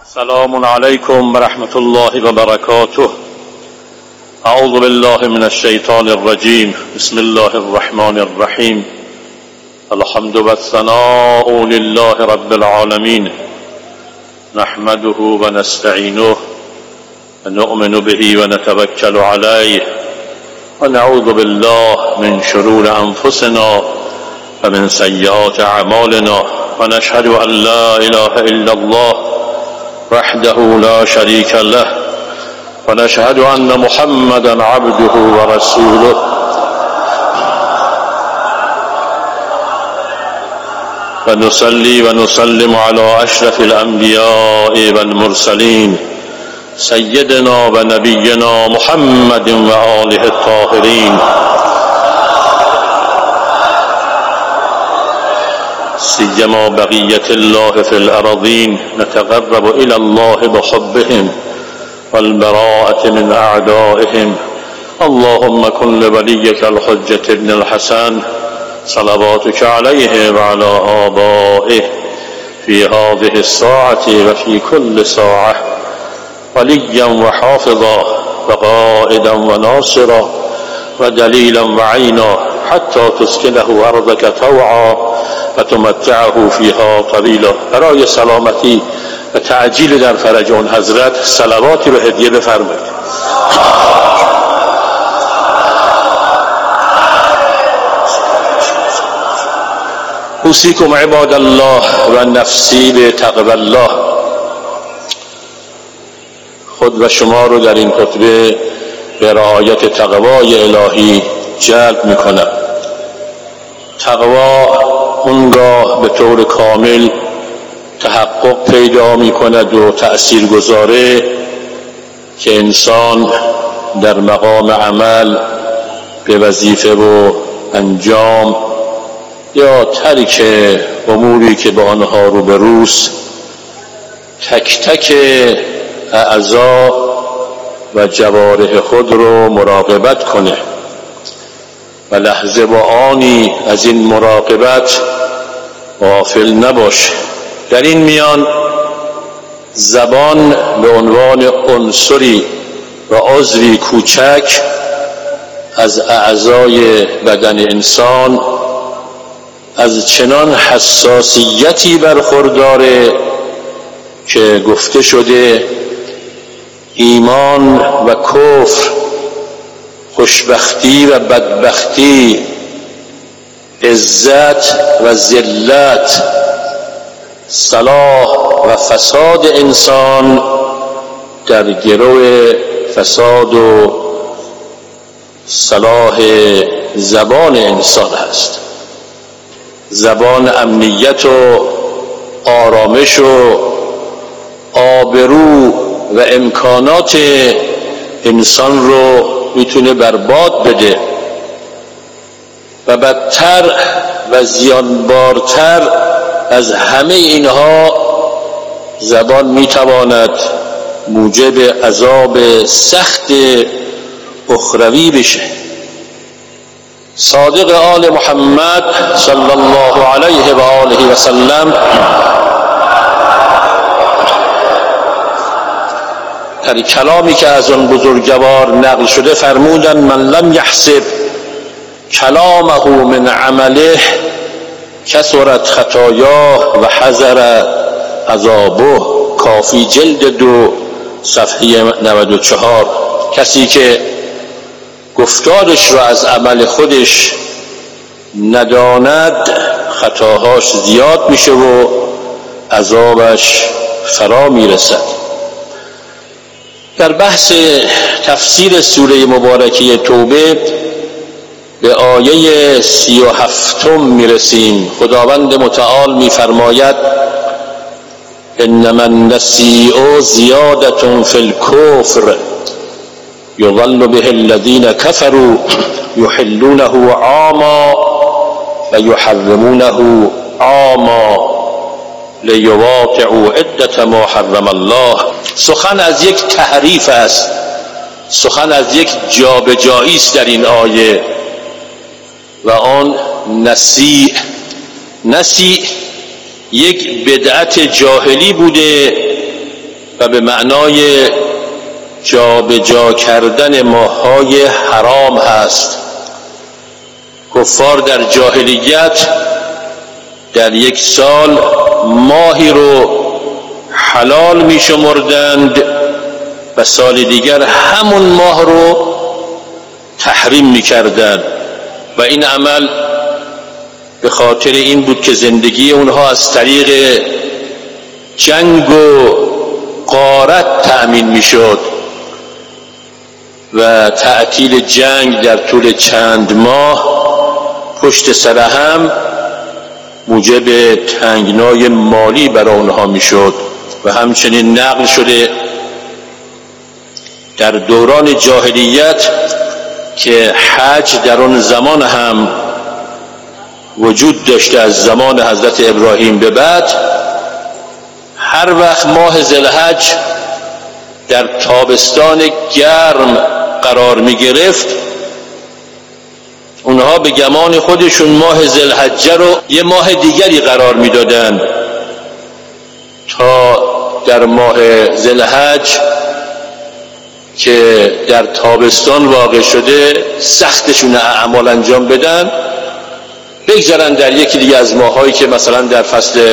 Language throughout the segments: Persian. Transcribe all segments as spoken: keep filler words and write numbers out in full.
سلام علیکم ورحمة الله وبرکاته. اعوذ بالله من الشیطان الرجیم. بسم الله الرحمن الرحیم. الحمد والثناء لله رب العالمین. نحمده ونستعینه ونؤمن به ونتوکل علیه ونعوذ بالله من شرور انفسنا ومن سیئات اعمالنا ونشهد ان لا اله الا الله وحده لا شريك له ونشهد أن محمدا عبده ورسوله ونصلي ونسلم على أشرف الأنبياء والمرسلين سيدنا ونبينا محمد وآله الطاهرين سيما بقية الله في الأرضين. نتقرب إلى الله بحبهم والبراءة من أعدائهم. اللهم كن لوليك الحجة ابن الحسن صلواتك عليه وعلى آبائه في هذه الساعة وفي كل ساعة وليا وحافظا وقائدا وناصرا ودليلا وعينا حتى تسكنه أرضك طوعا و تمتعه فیها طویلا. برای سلامتی و تعجیل در فرج اون حضرت صلواتی رو هدیه بفرمایید. اوصیکم عباد الله و نفسی بتقوی الله. خود و شما رو در این خطبه به رعایت تقوای الهی جلب میکنم. تقوا اونگاه به طور کامل تحقق پیدا می کند و تأثیر گذاره که انسان در مقام عمل به وظیفه و انجام یا ترک اموری که با آنها روبروست تک تک اعضا و جوارح خود رو مراقبت کنه و لحظه و آنی از این مراقبت غافل نباشه. در این میان زبان به عنوان عنصری و عضوی کوچک از اعضای بدن انسان از چنان حساسیتی برخورداره که گفته شده ایمان و کفر، خوشبختی و بدبختی، عزت و ذلت، صلاح و فساد انسان در گرو فساد و صلاح زبان انسان است. زبان امنیت و آرامش و آبرو و امکانات انسان رو میتونه برباد بده و بدتر و زیانبارتر از همه اینها زبان میتواند موجب عذاب سخت اخروی بشه. صادق آل محمد صلی الله علیه و آله و سلم در کلامی که از آن بزرگوار نقل شده فرمودند من لم یحسب کلامه من عمله کثرت خطایاه و حذر عذابه. کافی جلد دو صفحه نود و چهار. کسی که گفتارش را از عمل خودش نداند خطاهاش زیاد میشه و عذابش فرا میرسد. در بحث تفسیر سوره مبارکه توبه به آیه سی و هفتم میرسیم. خداوند متعال میفرماید انما النسیء زیادة فی الکفر یضل به الذین کفروا یحلونه عاما و یحرمونه عاما لیواقعوا عدة ما حرم الله. سخن از یک تحریف است، سخن از یک جابجایی است در این آیه و آن نسیء. نسیء یک بدعت جاهلی بوده و به معنای جا به جا کردن ماه‌های حرام هست. کفار در جاهلیت در یک سال ماهی رو حلال می شمردند و سال دیگر همون ماه رو تحریم می کردند و این عمل به خاطر این بود که زندگی اونها از طریق جنگ و غارت تأمین می شد و تعطیل جنگ در طول چند ماه پشت سر هم موجب تنگنای مالی برای اونها می شد و همچنین نقل شده در دوران جاهلیت که حج در اون زمان هم وجود داشته، از زمان حضرت ابراهیم به بعد هر وقت ماه ذوالحج در تابستان گرم قرار می گرفت اونها به گمان خودشون ماه ذوالحجه رو یه ماه دیگری قرار می دادن تا در ماه ذوالحج که در تابستان واقع شده سختشون اعمال انجام بدن، بگذارن در یکی دیگه از ماهایی که مثلا در فصل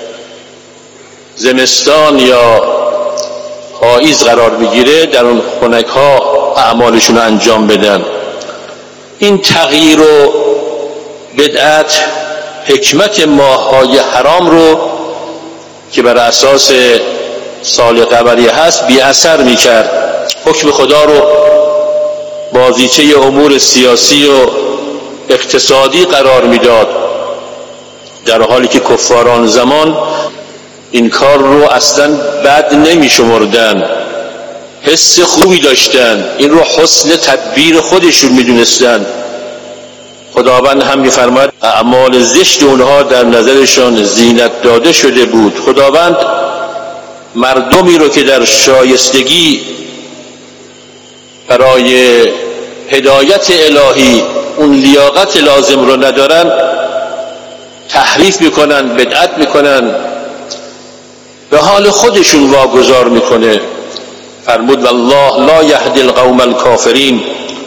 زمستان یا پاییز قرار میگیره در اون خنک ها اعمالشون انجام بدن. این تغییر و بدعت حکمت ماه‌های حرام رو که بر اساس سال قمری هست بی اثر میکرد، حکم خدا رو بازیچه امور سیاسی و اقتصادی قرار میداد، در حالی که کفاران زمان این کار رو اصلا بد نمی شمردن، حس خوبی داشتن، این رو حسن تدبیر خودشون می دونستن. خداوند هم می فرماید اعمال زشت اونها در نظرشان زینت داده شده بود. خداوند مردمی رو که در شایستگی برای هدایت الهی اون لیاقت لازم رو ندارن تحریف میکنن، بدعت میکنن، به حال خودشون واگذار میکنه. فرمود والله لا یهدی القوم الکافرین.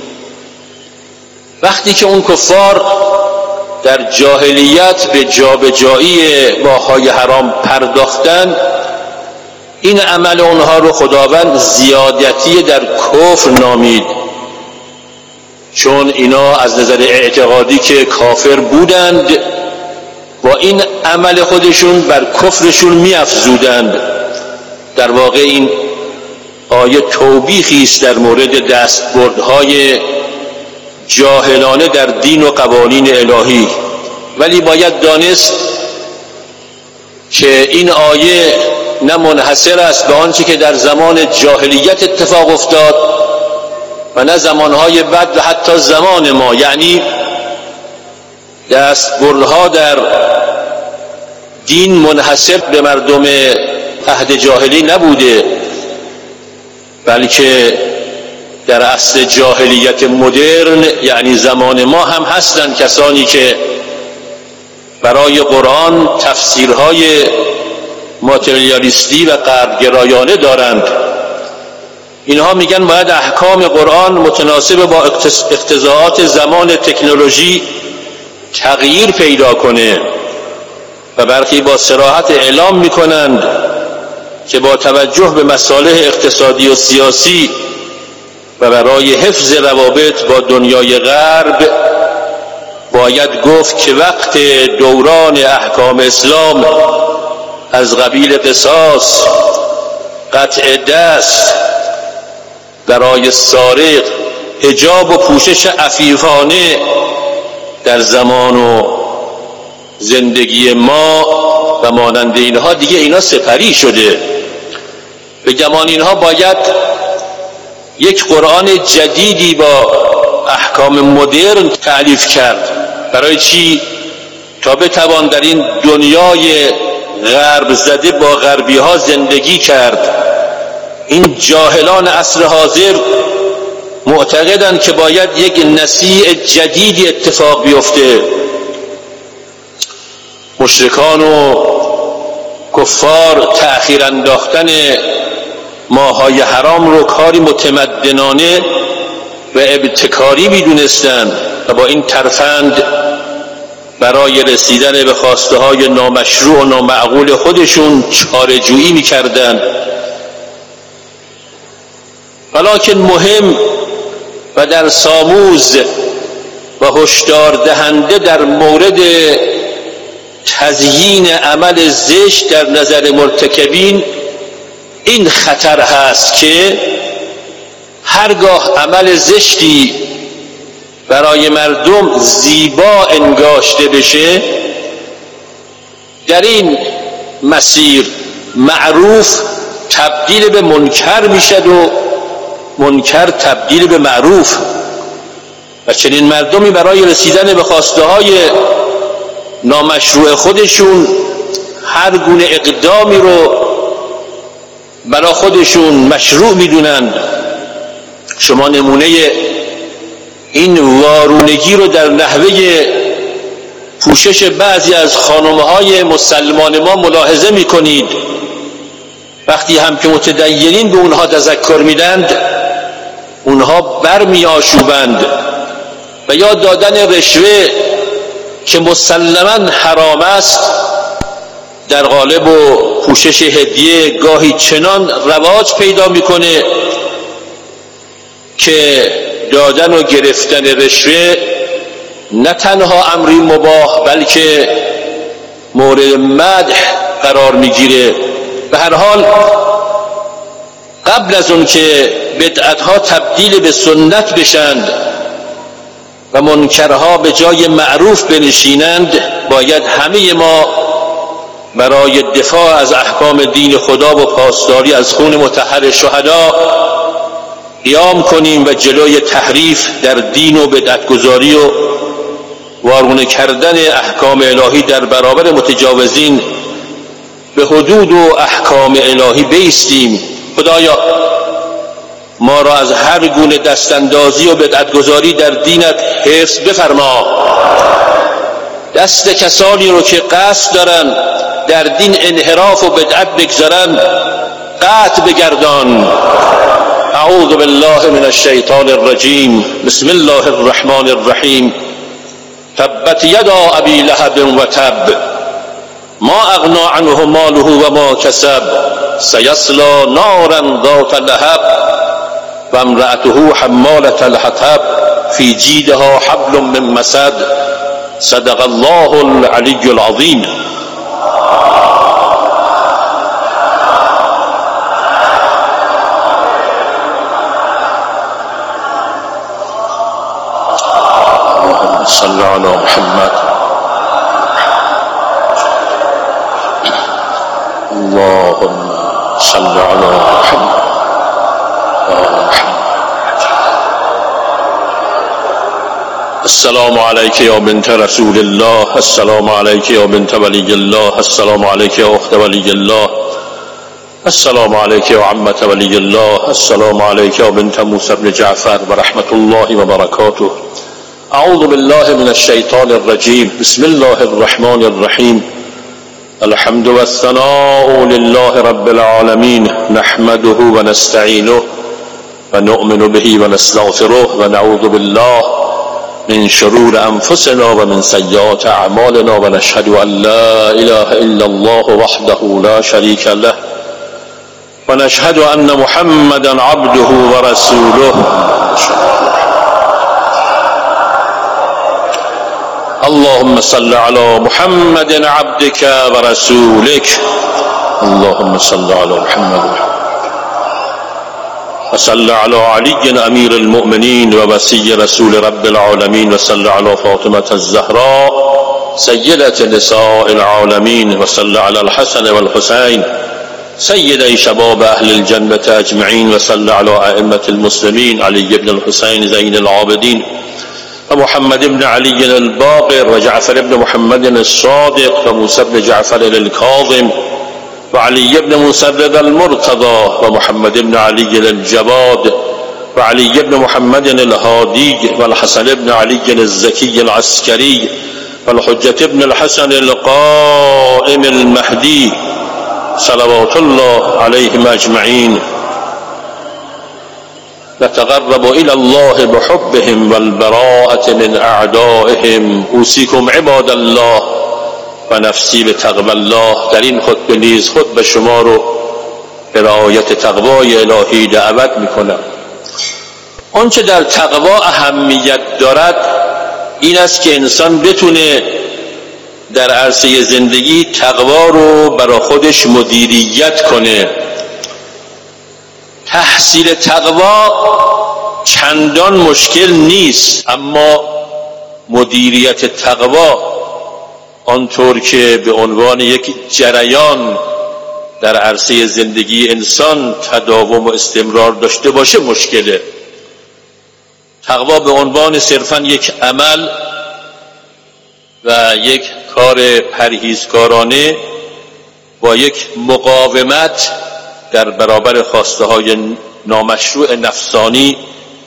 وقتی که اون کفار در جاهلیت به جابجایی ماه‌های حرام پرداختن، این عمل اونها رو خداوند زیادتی در کفر نامید، چون اینا از نظر اعتقادی که کافر بودند با این عمل خودشون بر کفرشون می‌افزودند. در واقع این آیه توبیخی است در مورد دستبردهای جاهلانه در دین و قوانین الهی، ولی باید دانست که این آیه نه منحصر است به آنچه که در زمان جاهلیت اتفاق افتاد و نه زمانهای بعد و حتی زمان ما، یعنی دستبردها در دین منحصر به مردم عهد جاهلی نبوده، بلکه در اصل جاهلیت مدرن یعنی زمان ما هم هستند کسانی که برای قرآن تفسیرهای ماتریالیستی و غربگرایانه دارند. اینها میگن باید احکام قرآن متناسب با اقتضاعات زمان تکنولوژی تغییر پیدا کنه و برخی با صراحت اعلام میکنند که با توجه به مصالح اقتصادی و سیاسی و برای حفظ روابط با دنیای غرب باید گفت که وقت دوران احکام اسلام از قبیل قصاص، قطع دست برای سارق، حجاب و پوشش عفیفانه در زمان و زندگی ما و مانند اینها دیگه اینا سپری شده. به گمان اینها باید یک قرآن جدیدی با احکام مدرن تألیف کرد. برای چی؟ تا بتوان در این دنیای غرب زده با غربی ها زندگی کرد. این جاهلان عصر حاضر معتقدند که باید یک نسیع جدیدی اتفاق بیفته. مشرکان و کفار تأخیر انداختن ماهای حرام رو کاری متمدنانه و ابتکاری می‌دونستند و با این ترفند برای رسیدن به خواسته های نامشروع و نامعقول خودشون چاره‌جویی می‌کردند. ولکن مهم و در ساموز و هشدار دهنده در مورد تزیین عمل زشت در نظر مرتکبین این خطر هست که هرگاه عمل زشتی برای مردم زیبا انگاشته بشه، در این مسیر معروف تبدیل به منکر میشد و منکر تبدیل به معروف، و چنین مردمی برای رسیدن به خواسته های نامشروع خودشون هر گونه اقدامی رو برای خودشون مشروع میدونند. شما نمونه این وارونگی رو در نحوه پوشش بعضی از خانم‌های مسلمان ما ملاحظه میکنید. وقتی هم که متدینین به اونها تذکر میدند، اونها برمی آشوبند و یا دادن رشوه که مسلماً حرام است در قالب و پوشش هدیه گاهی چنان رواج پیدا میکنه که دادن و گرفتن رشوه نه تنها امری مباح بلکه مورد مدح قرار میگیره. به هر حال قبل از اون که بدعتها تبدیل به سنت بشند و منکرها به جای معروف بنشینند، باید همه ما برای دفاع از احکام دین خدا و پاسداری از خون مطهر شهدا قیام کنیم و جلوی تحریف در دین و بدعتگذاری و وارونه کردن احکام الهی در برابر متجاوزین به حدود و احکام الهی بایستیم. خدایا ما را از هر گونه دستاندازی و بدعتگذاری در دینت حفظ بفرما. دست کسانی رو که قصد دارن در دین انحراف و بدعت بگذارن قطع بگردان. اعوذ بالله من الشیطان الرجیم. بسم الله الرحمن الرحیم. تبت یدا ابی لهب و تب ما اغنا عنه ماله و ما کسب سیصلی نارا ذات لهب و امرأته حمالة الحطب فی جیدها حبل من مسد. صدق الله العلی العظیم. صل علی محمد. اللهم صل علی محمد. السلام علیک یا بنت رسول الله. السلام علیک یا بنت ولی الله. السلام علیک یا اخت ولی الله. السلام علیک یا عمت ولی الله. السلام علیک یا بنت موسی بن جعفر و رحمت الله و برکاته. اعوذ بالله من الشیطان الرجیم. بسم الله الرحمن الرحیم. الحمد والثناء لله رب العالمين نحمده ونستعينه ونؤمن به ونستغفره ونعوذ بالله من شرور أنفسنا ومن سيئات أعمالنا ونشهد أن لا إله إلا الله وحده لا شريك له ونشهد أن محمدا عبده ورسوله. اللهم صل على محمد عبدك ورسولك. اللهم صل على محمد وصل على علي أمير المؤمنين ووصي رسول رب العالمين وصل على فاطمة الزهراء سيدة نساء العالمين وصل على الحسن والحسين سيدي شباب أهل الجنة أجمعين وصل على أئمة المسلمين علي بن الحسين زين العابدين ومحمد بن علي الباقر وجعفر بن محمد الصادق وموسى بن جعفر الكاظم وعلي بن موسى المرتضى ومحمد بن علي الجواد وعلي بن محمد الهادي والحسن بن علي الزكي العسكري والحجة بن الحسن القائم المهدي صلوات الله عليهم أجمعين نتقرب الى الله بحبهم والبراءة من اعدائهم اوصیکم عباد الله و نفسی به تقوی الله. در این خطبه نیز خود به شما رو به رعایت تقوای الهی دعوت میکنم. آنچه در تقوا اهمیت دارد این است که انسان بتونه در عرصه زندگی تقوا رو برای خودش مدیریت کنه. تحصیل تقوا چندان مشکل نیست، اما مدیریت تقوا آنطور که به عنوان یک جریان در عرصه زندگی انسان تداوم و استمرار داشته باشه مشکله. تقوا به عنوان صرفاً یک عمل و یک کار پرهیزکارانه با یک مقاومت در برابر خواسته های نامشروع نفسانی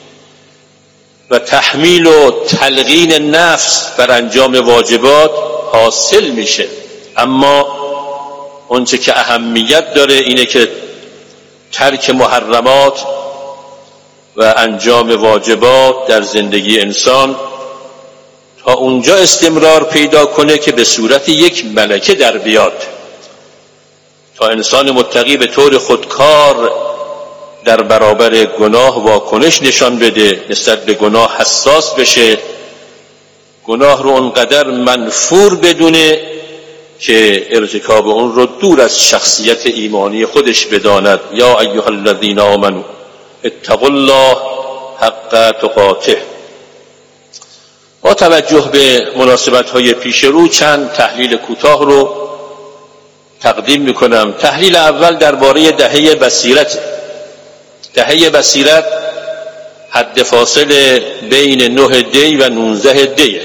و تحمیل و تلقین نفس بر انجام واجبات حاصل میشه. اما اونچه که اهمیت داره اینه که ترک محرمات و انجام واجبات در زندگی انسان تا اونجا استمرار پیدا کنه که به صورت یک ملکه در بیاد، تا انسان متقی به طور خودکار در برابر گناه واکنش نشان بده، نسبت به گناه حساس بشه، گناه رو اونقدر منفور بدونه که ارتکاب اون رو دور از شخصیت ایمانی خودش بداند. یا ایها الذین آمنوا اتقوا الله حق تقاته. با توجه به مناسبت‌های پیش رو چند تحلیل کوتاه رو تقدیم میکنم. تحلیل اول درباره دهه بصیرت. دهه بصیرت حد فاصل بین نه دی و نوزده دی،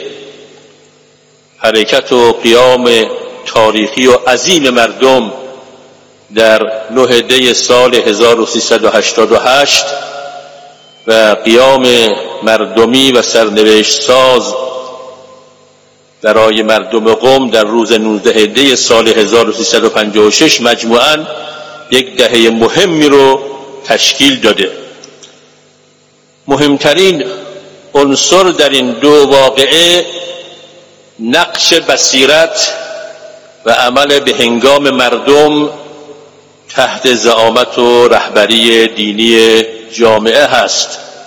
حرکت و قیام تاریخی و عظیم مردم در نه دی سال هزار و سیصد و هشتاد و هشت و قیام مردمی و سرنوشت ساز برای مردم قم در روز نوزده دی سال هزار و سیصد و پنجاه و شش مجموعاً یک دهه مهمی رو تشکیل داده. مهمترین عنصر در این دو واقعه نقش بصیرت و عمل به هنگام مردم تحت زعامت و رهبری دینی جامعه هست.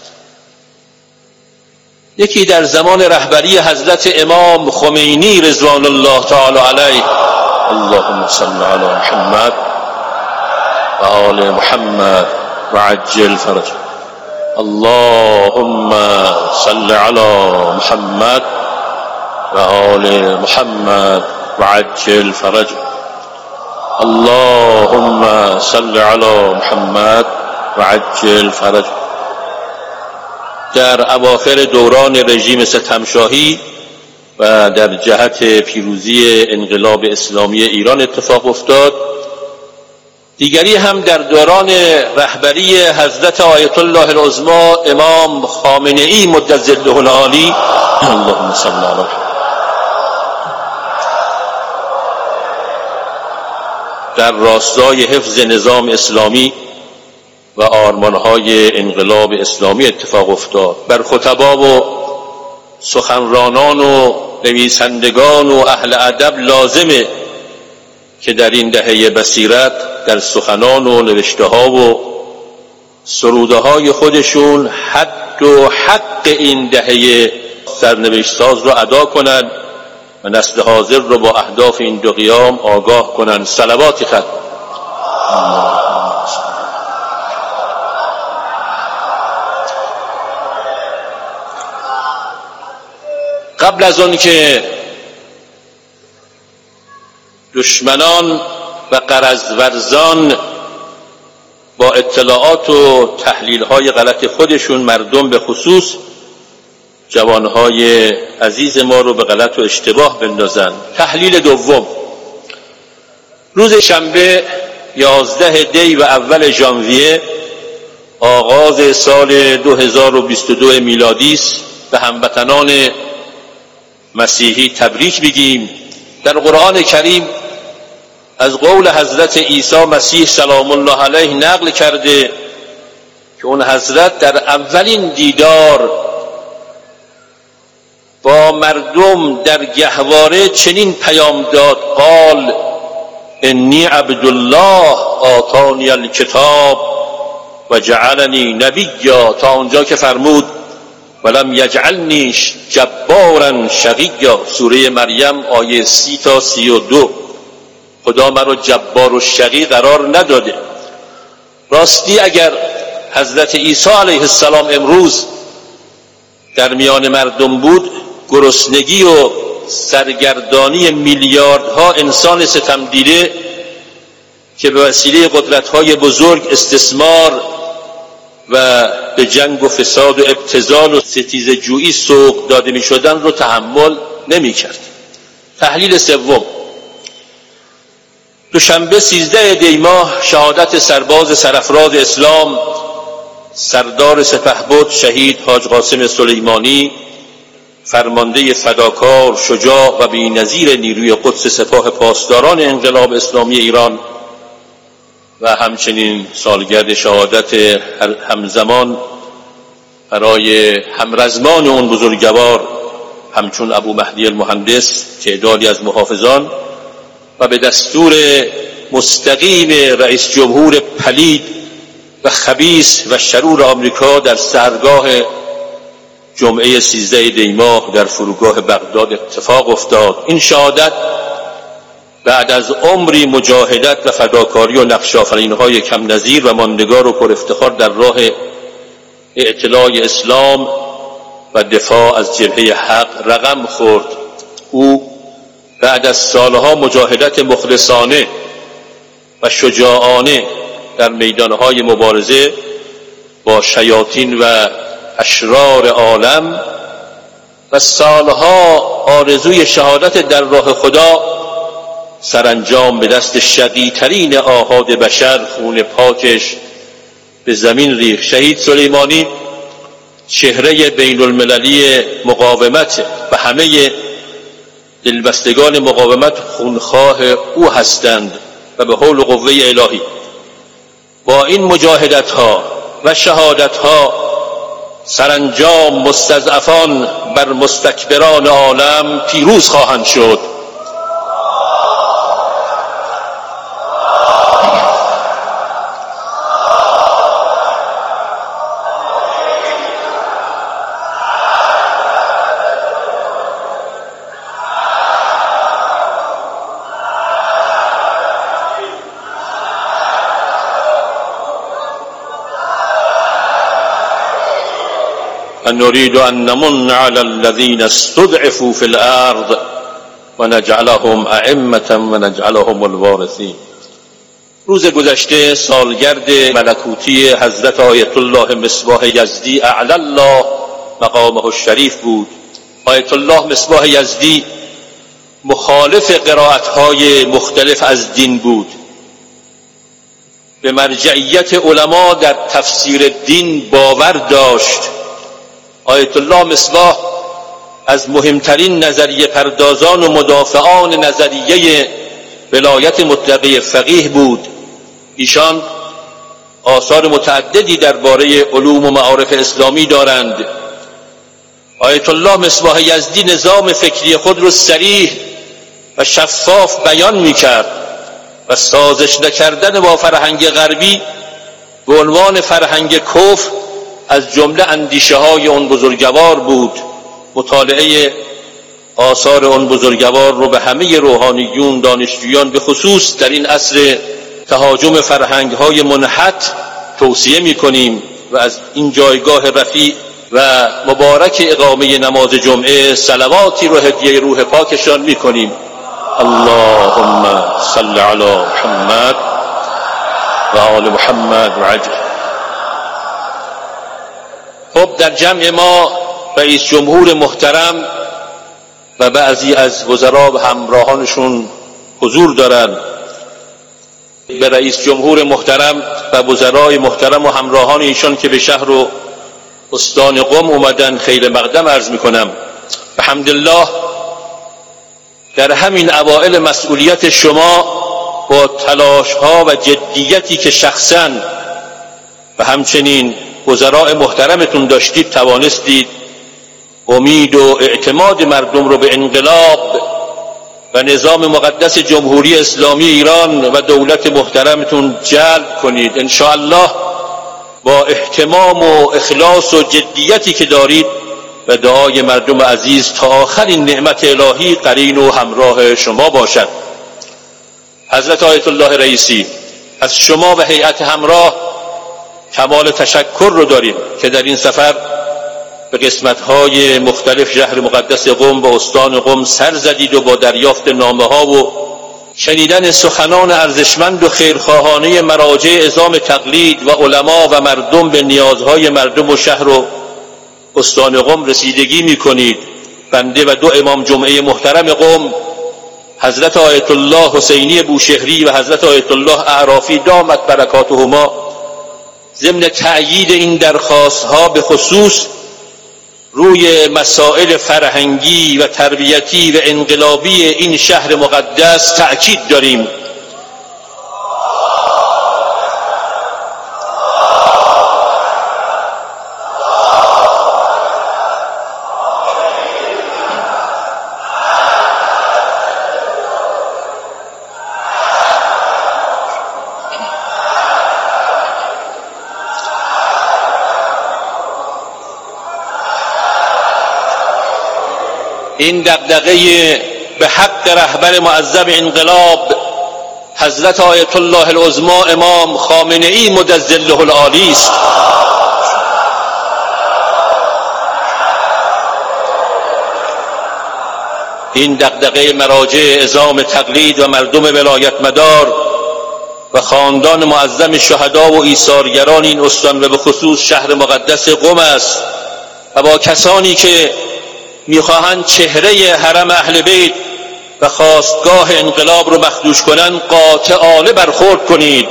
یکی در زمان رهبری حضرت امام خمینی رضوان الله تعالی علیه، اللهم صل علی محمد و آل محمد و عجل فرج، اللهم صل علی محمد و آل محمد و عجل فرج، اللهم صل علی محمد و عجل فرج. در اواخر دوران رژیم ستمشاهی و در جهت پیروزی انقلاب اسلامی ایران اتفاق افتاد. دیگری هم در دوران رهبری حضرت آیت الله العظمی امام خامنه‌ای مد ظله العالی، اللهم صل علی محمد، در راستای حفظ نظام اسلامی و آرمانهای انقلاب اسلامی اتفاق افتاد. بر خطبا و سخنرانان و نویسندگان و اهل ادب لازمه که در این دهه بصیرت در سخنان و نوشته ها و سروده های خودشون حد و حق این دهه سرنوشت ساز رو ادا کنند و نسل حاضر رو با اهداف این دو قیام آگاه کنند. صلوات خط. قبل از اون که دشمنان و غرض با اطلاعات و تحلیل‌های غلط خودشون مردم به خصوص جوانهای عزیز ما رو به غلط و اشتباه بندازن. تحلیل دوم، روز شنبه یازده دی و اول ژانویه آغاز سال دو هزار و بیست و دو میلادی است. به هموطنان مسیحی تبریک بگیم. در قرآن کریم از قول حضرت عیسی مسیح سلام الله علیه نقل کرده که اون حضرت در اولین دیدار با مردم در گهواره چنین پیام داد: قال انی عبدالله آتانی الکتاب و جعلنی نبیا، تا اونجا که فرمود ولم یجعلنی جبارا شقیا. سوره مریم آیه سی تا سی و دو. خدا مرا جبار و شقی قرار نداده. راستی اگر حضرت عیسی علیه السلام امروز در میان مردم بود، گرسنگی و سرگردانی میلیاردها انسان ستم دیده که به وسیله قدرت‌های بزرگ استثمار و به جنگ و فساد و ابتذال و ستیزه جویی سوق داده می شدن رو تحمل نمی کرد. تحلیل سوم: دوشنبه سیزده دی ماه شهادت سرباز سرافراز اسلام سردار سپهبد شهید حاج قاسم سلیمانی، فرمانده فداکار، شجاع و بی‌نظیر نیروی قدس سپاه پاسداران انقلاب اسلامی ایران و همچنین سالگرد شهادت همزمان برای همرزمان اون بزرگوار همچون ابو مهدی المهندس، تعدادی از محافظان و به دستور مستقیم رئیس جمهور پلید و خبیث و شرور آمریکا در سحرگاه جمعه سیزده دی ماه در فرودگاه بغداد اتفاق افتاد. این شهادت بعد از عمری مجاهدت و فداکاری و نقش آفرینی‌های کم نظیر و ماندگار و پر افتخار در راه اعتلاء اسلام و دفاع از جبهه حق رقم خورد. او بعد از سالها مجاهدت مخلصانه و شجاعانه در میدانهای مبارزه با شیاطین و اشرار عالم و سالها آرزوی شهادت در راه خدا، سرانجام به دست شقی ترین آحاد بشر خون پاکش به زمین ریخت. شهید سلیمانی چهره بین المللی مقاومت و همه دلبستگان مقاومت خونخواه او هستند و به حول و قوه الهی با این مجاهدت ها و شهادت ها سرانجام مستضعفان بر مستکبران عالم پیروز خواهند شد. نريد أن نمن على الذين استضعفوا في الأرض ونجعلهم أئمة ونجعلهم الوارثين. روز گذشته سالگرد ملکوتی حضرت آیت الله مصباح یزدی اعلی الله مقامه الشریف بود. آیت الله مصباح یزدی مخالف قرائت‌های مختلف از دین بود، به مرجعیت علما در تفسیر دین باور داشت. آیت الله مصباح از مهمترین نظریه پردازان و مدافعان نظریه ولایت مطلقه فقیه بود. ایشان آثار متعددی درباره علوم و معارف اسلامی دارند. آیت الله مصباح یزدی نظام فکری خود را صریح و شفاف بیان می‌کرد و سازش نکردن با فرهنگ غربی به عنوان فرهنگ کفر از جمله اندیشه های اون بزرگوار بود. مطالعه آثار اون بزرگوار رو به همه روحانیون، دانشجویان به خصوص در این عصر تهاجم فرهنگ های منحط توصیه می کنیم و از این جایگاه رفیع و مبارک اقامه نماز جمعه صلواتی رو هدیه روح پاکشان می کنیم. اللهم صل علی محمد و آل محمد و عجل. خب در جمع ما رئیس جمهور محترم و بعضی از وزرا و همراهانشون حضور دارند. به رئیس جمهور محترم و وزرای محترم و همراهان ایشان که به شهر و استان قم اومدن خیر مقدم عرض میکنم. الحمدلله در همین اوائل مسئولیت شما با تلاش ها و جدیتی که شخصاً و همچنین وزراء محترمتون داشتید توانستید امید و اعتماد مردم رو به انقلاب و نظام مقدس جمهوری اسلامی ایران و دولت محترمتون جلب کنید. ان شاء الله با اهتمام و اخلاص و جدیتی که دارید و دعای مردم عزیز تا آخرین نعمت الهی قرین و همراه شما باشد. حضرت آیت الله رئیسی، از شما و هیئت همراه کمال تشکر رو داریم که در این سفر به قسمت‌های مختلف شهر مقدس قم و استان قم سر زدید و با دریافت نامه‌ها و شنیدن سخنان ارزشمند و خیرخواهانه مراجع عظام تقلید و علما و مردم به نیازهای مردم و شهر و استان قم رسیدگی می‌کنید. بنده و دو امام جمعه محترم قم، حضرت آیت الله حسینی بوشهری و حضرت آیت الله اعرافی دامت برکاتهما، ضمن تأیید این درخواست‌ها به خصوص روی مسائل فرهنگی و تربیتی و انقلابی این شهر مقدس تأکید داریم. این دغدغه به حق رهبر معظم انقلاب حضرت آیت الله العظمی امام خامنه ای مدظله العالی است. این دغدغه مراجع عظام تقلید و مردم ولایت مدار و خاندان معظم شهدا و ایثارگران این استان و به خصوص شهر مقدس قم است و با کسانی که میخواهند چهره حرم اهل بیت و خواستگاه انقلاب رو مخدوش کنند قاطعانه برخورد کنید.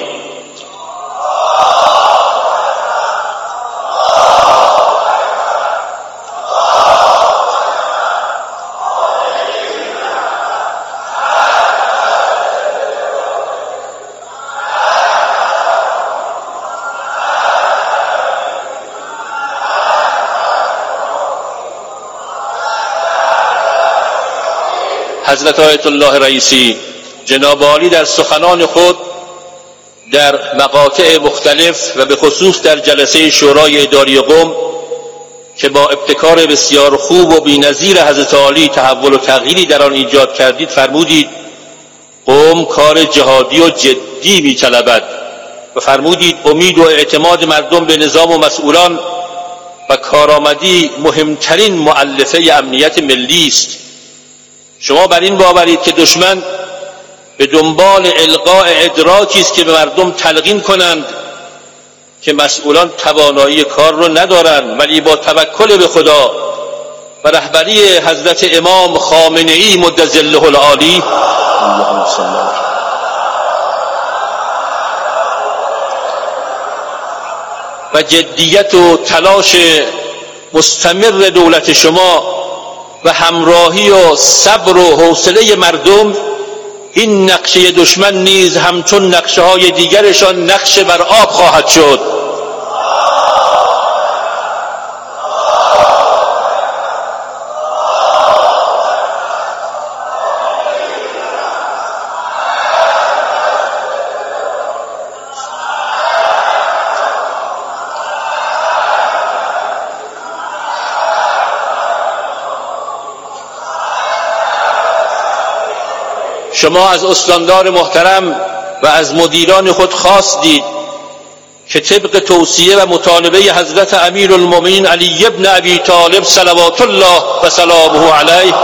حضرت آیت الله رئیسی جناب عالی در سخنان خود در مقاطع مختلف و به خصوص در جلسه شورای اداری قم که با ابتکار بسیار خوب و بی‌نظیر حضرت عالی تحول و تغییری در آن ایجاد کردید فرمودید قم کار جهادی و جدی می‌طلبد و فرمودید امید و اعتماد مردم به نظام و مسئولان و کارآمدی مهمترین مؤلفه امنیت ملی است. شما بر این باورید که دشمن به دنبال القاء ادراکی است که به مردم تلقین کنند که مسئولان توانایی کار رو ندارند، ولی با توکل به خدا و رهبری حضرت امام خامنه ای مدظله العالی و جدیت و تلاش مستمر دولت شما و همراهی و صبر و حوصله مردم، این نقشه دشمن نیز همچون نقشه های دیگرشان نقشه بر آب خواهد شد. شما از استاندار محترم و از مدیران خود خواستید که طبق توصیه و مطالبه حضرت امیرالمومنین علی ابن ابی طالب صلوات الله و سلامه علیه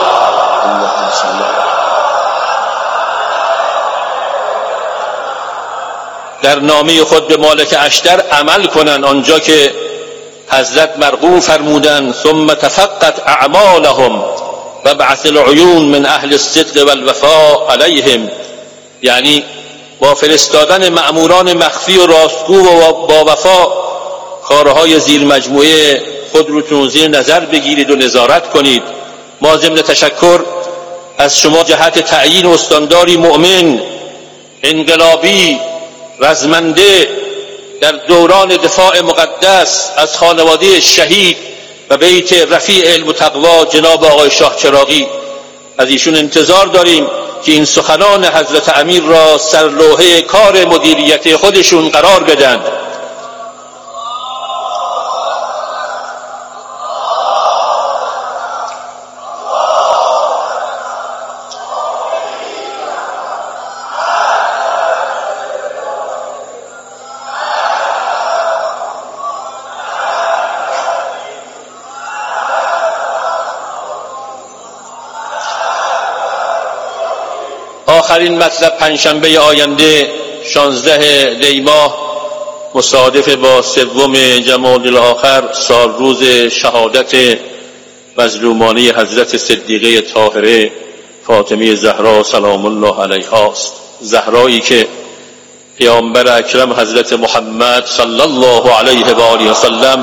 در نامه خود به مالک اشتر عمل کنند، آنجا که حضرت مرغوب فرمودند ثم تفقد اعمالهم و بعث العیون من اهل الصدق والوفاء علیهم، یعنی با فرستادن مأموران مخفی و راستگو و با وفا کارهای زیر مجموعه خود رو زیر نظر بگیرید و نظارت کنید. ما ضمن تشکر از شما جهت تعیین استانداری مؤمن، انقلابی، رزمنده در دوران دفاع مقدس از خانواده شهید و بیت رفیع علم و تقوا جناب آقای شاه چراغی، از ایشون انتظار داریم که این سخنان حضرت امیر را سرلوحه کار مدیریت خودشون قرار بدن. آخرین مطلب پنجشنبه آینده شانزده دی ماه مصادف با سوم جمادی الاخر سال روز شهادت مظلومانه حضرت صدیقه طاهره فاطمه زهرا سلام الله علیها است. زهرایی که پیامبر اکرم حضرت محمد صلی الله علیه و آله و سلم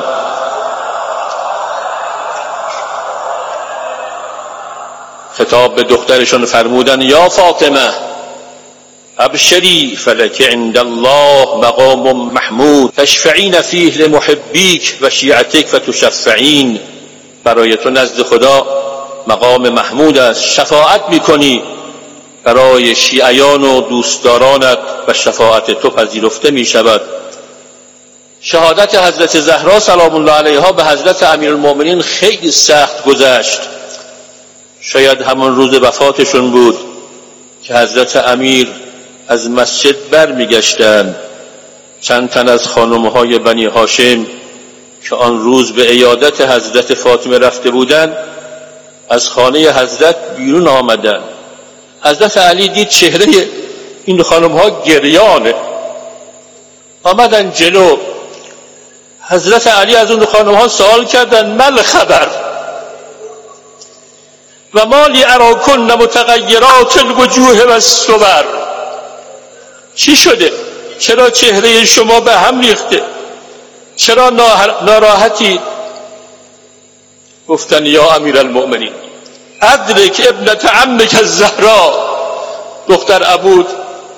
خطاب به دخترشون فرمودن یا فاطمه ابشری فلک عند الله مقام محمود تشفعین فیه لمحبیک و شیعتک و تشفعین. برای تو نزد خدا مقام محمود است، شفاعت میکنی برای شیعیان و دوستدارانت و شفاعت تو پذیرفته میشود. شهادت حضرت زهرا سلام الله علیها به حضرت امیرالمؤمنین خیلی سخت گذشت. شاید همان روز وفاتشون بود که حضرت امیر از مسجد بر میگشتند. چند تن از خانمهای بنی هاشم که آن روز به عیادت حضرت فاطمه رفته بودند از خانه حضرت بیرون آمدند. حضرت علی دید چهره این خانمها گریانه، آمدن جلو. حضرت علی از اون خانمها سوال کردند مل خبر و مالی اراکن متغیرات الوجوه و الصور، چی شده؟ چرا چهره شما به هم ریخته؟ چرا ناراحتی؟ گفتن یا امیرالمؤمنین ادرک ابنت عمک الزهرا، دختر عبود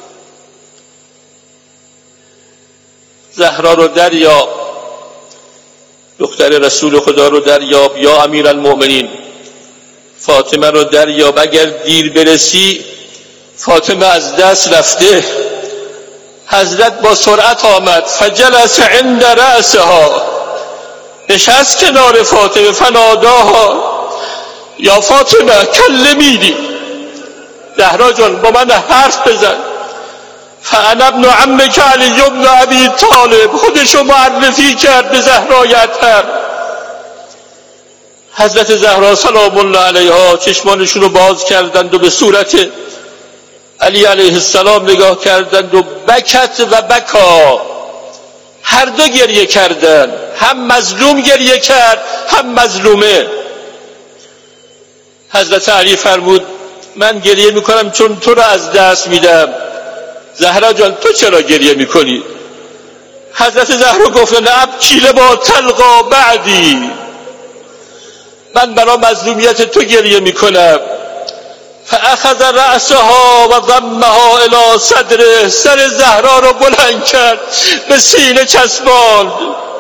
زهرا رو دریاب، دختر رسول خدا رو دریاب. یا امیرالمؤمنین فاطمه رو دریاب، اگر دیر برسی فاطمه از دست رفته. حضرت با سرعت آمد فجلس عند رأسها، نشست کنار فاطمه فناداها یا فاطمه کلمینی، زهرا جان با من حرف بزن. فانا ابن عمک علی بن ابی طالب، خودشو معرفی کرد به زهرای اطهر. حضرت زهرا سلام الله علیها چشمانشون رو باز کردند و به صورت علی علیه السلام نگاه کردند و بکت و بکا، هر دو گریه کردند. هم مظلوم گریه کرد هم مظلومه. حضرت علی فرمود من گریه میکنم چون تو رو از دست میدم. زهرا جان تو چرا گریه میکنی؟ حضرت زهرا گفت نه ابکی لما تلقا بعدی، من برای مظلومیت تو گریه میکنم. فاخذ رأسها و ضمها الى صدره، سر زهرا رو بلند کرد به سینه چسباند.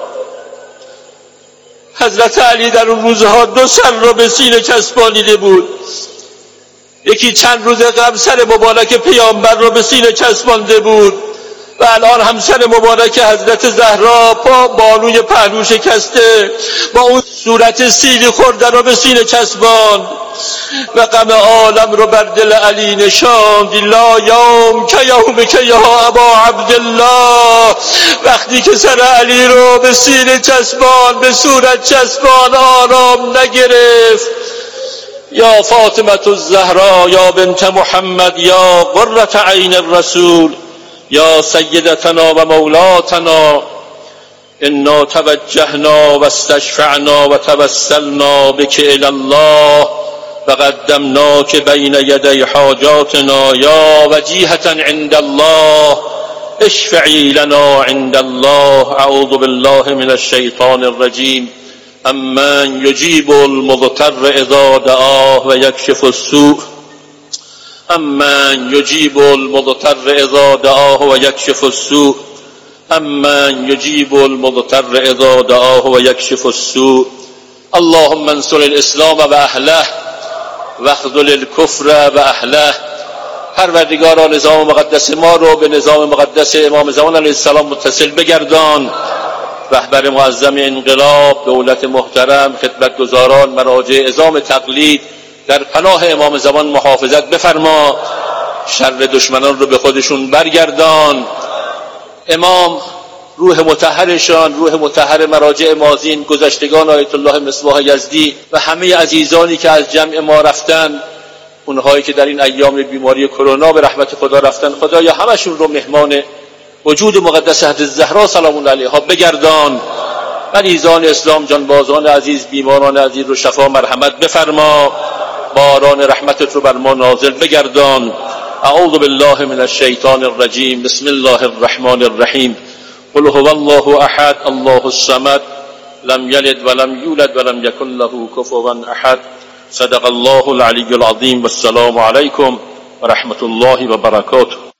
حضرت علی در اون روزها دو سر رو به سینه چسبانیده بود. یکی چند روز قبل سر مبارک پیامبر رو به سینه چسبانده بود و الان هم سر مبارک حضرت زهرا با بانوی پهلو شکسته با اون صورت سیلی خورده رو به سینه چسباند و غم عالم رو بر دل علی نشاند. لا یوم که یوم که یا ابا عبدالله، وقتی که سر علی رو به سینه چسبان به صورت چسبان آرام نگرفت. یا فاطمه الزهرا یا بنت محمد یا قرة عین الرسول یا سیدتنا و مولاتنا، انا توجهنا و استشفعنا و توسلنا بك الى الله و قدمناک بین یدی حاجاتنا یا وجیهة عند الله اشفعی لنا عند الله. اعوذ بالله من الشیطان الرجیم. امن یجیب المضطر اذا دعاه و یکشف السوء، امن یجیب المضطر اذا دعاه و یکشف السوء امن یجیب المضطر اذا دعاه و یکشف السوء اللهم انصر الاسلام و اهله واخذل الکفر و اهله. پروردگارا نظام مقدس ما رو به نظام مقدس امام زمان علیه السلام متصل بگردان. رهبر معظم انقلاب، دولت محترم، خدمتگزاران، مراجع عظام تقلید در پناه امام زمان محافظت بفرما. شر دشمنان رو به خودشون برگردان. امام، روح مطهرشان، روح مطهر مراجع ماضین، گذشتگان آیت الله مصباح یزدی و همه عزیزانی که از جمع ما رفتن، اونهایی که در این ایام بیماری کرونا به رحمت خدا رفتن، خدایا همشون رو مهمان وجود مقدس حضرت زهرا سلام الله علیها بگردان. مریضان اسلام، جانبازان عزیز، بیماران عزیز رو شفا مرحمت بفرما. باران رحمتت رو بر ما نازل بگردان. اعوذ بالله من الشیطان الرجیم. بسم الله الرحمن الرحیم. قل هو الله احد الله الصمد لم یلد ولم یولد ولم یکن له کفوا احد. صدق الله العلی العظیم. والسلام علیکم و رحمت الله و برکاته.